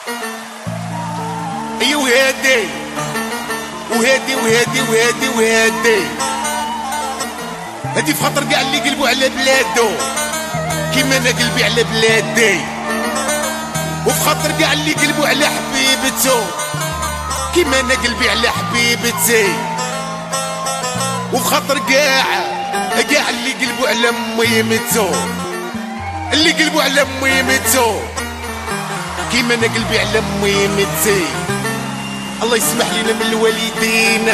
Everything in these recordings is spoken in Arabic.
اي وهادي وهادي وهادي وهادي وهادي هادي في خاطر كاع اللي قلبوا على بلادو كيما انا قلبي على بلادي، وفي خاطر كاع اللي قلبوا على حبيبتو كيما انا قلبي على حبيبتي، وفي خاطر كاع اللي قلبوا على ميمتو، اللي قلبوا على ميمتو كيما انا قلبي على ميمتي. الله يسمح لنا من الوالدين،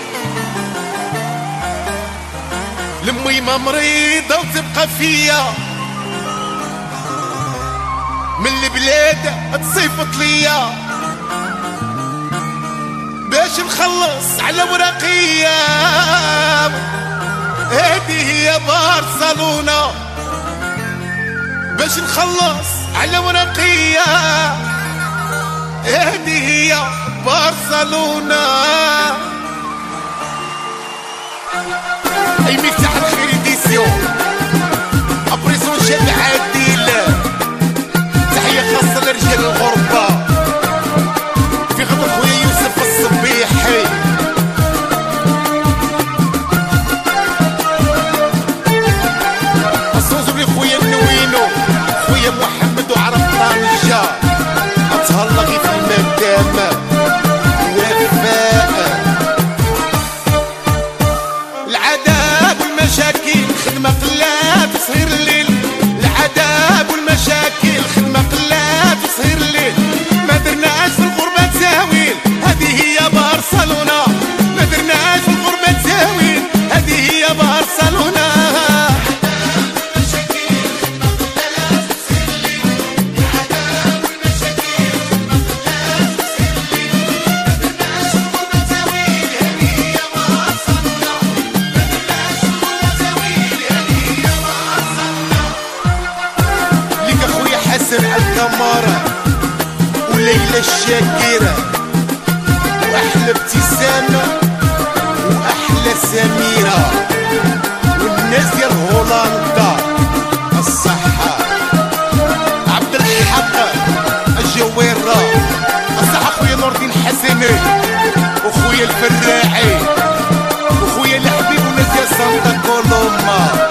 لميمة مريضة وتبقى فيا، من البلاد تصيفط ليا باش نخلص على ورقية. هذه هي برشلونة باش نخلص على ورقية، هذه هي برشلونة. اي مفتاح الخير ديسيون ابريسون شاب عادل، تحية خاصة لرجال الغربة في خاطر خويا يوسف الصبيحي. الصوص بلي خويا النوينو، خويا محمد وعرف طنجة، اتهلا غي في المدامة وفاء. العذاب والمشاكل خدمة قلات وصهير الليل، العذاب والمشاكل خدمة قلات وصهير الليل، ما درناش في الغربة تزاويل، هذه هي برشلونة، ما درناش في الغربة تزاويل، هذه هي برشلونة. الكمارة وليلى الشاكرة وأحلى ابتسامة وأحلى سميرة، والناس ديال هولندا الصحة، عبد الحق الجويرة الصحة، خويا نور الدين حسني وخويا الفراعي وخويا الحبيب وناس ديال سانتا كولوما.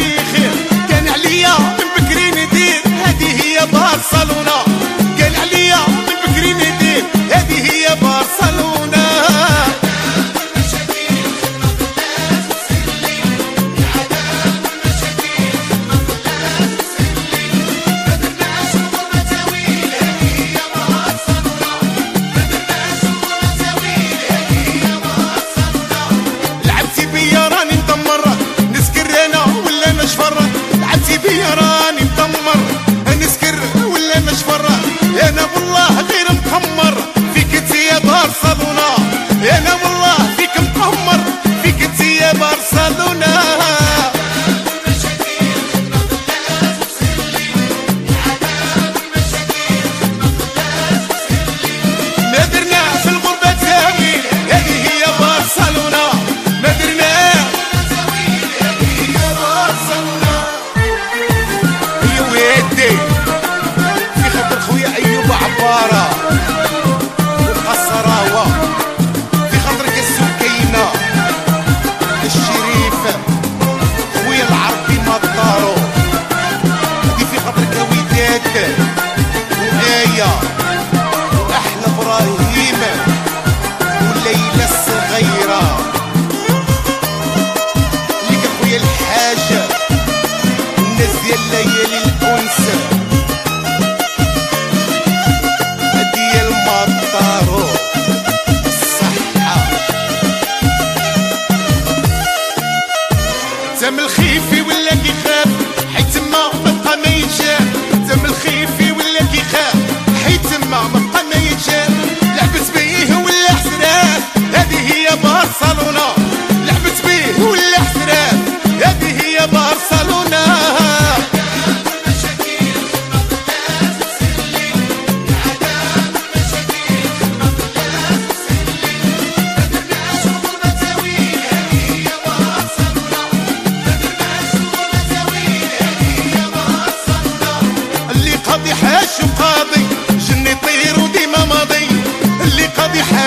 برشلونة قال عليا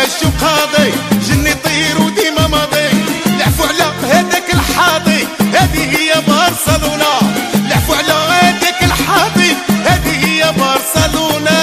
ماشي وقاضي جني طير وديما ماضي لعفوا على هذاك الحاضي هذه هي برشلونة لعفوا على هذاك الحاضي هذه هي برشلونة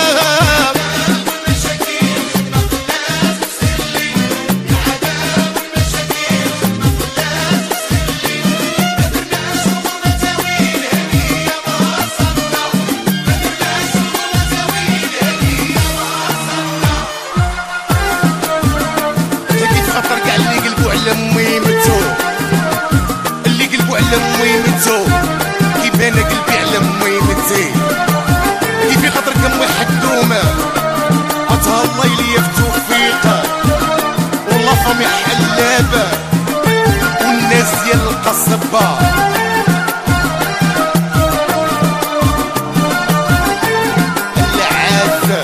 لمي متو اللي قلبو على امي متو كيف انا قلبي على امي متي كيفي خاطرك امي حدومه عطاها الله ليا في توفيقه والله فمي حلابه والناس ديال القصبه العازه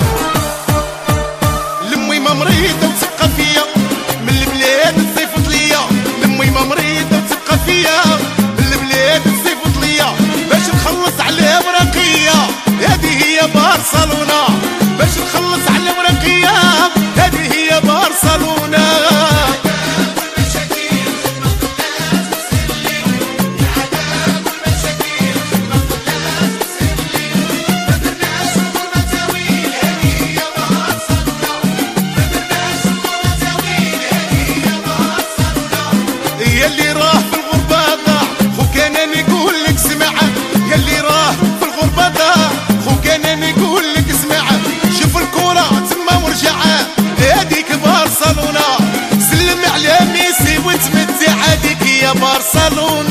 لمي ما مريضه وتبقى فيا من البلاد مريضة وتبقى فيا البلاد تصيفط ليا باش نخلص على ورقية هذه هي برشلونة باش نخلص على ورقية هذه هي برشلونة يلي راه في الغربة ضاع خو كان انا نقول لك اسمع يلي راه في الغربة ضاع خو كان انا نقول لك اسمع شوف الكرة تما ورجع هذيك برشلونة سلم على ميسي وتمتع هذيك يا برشلونة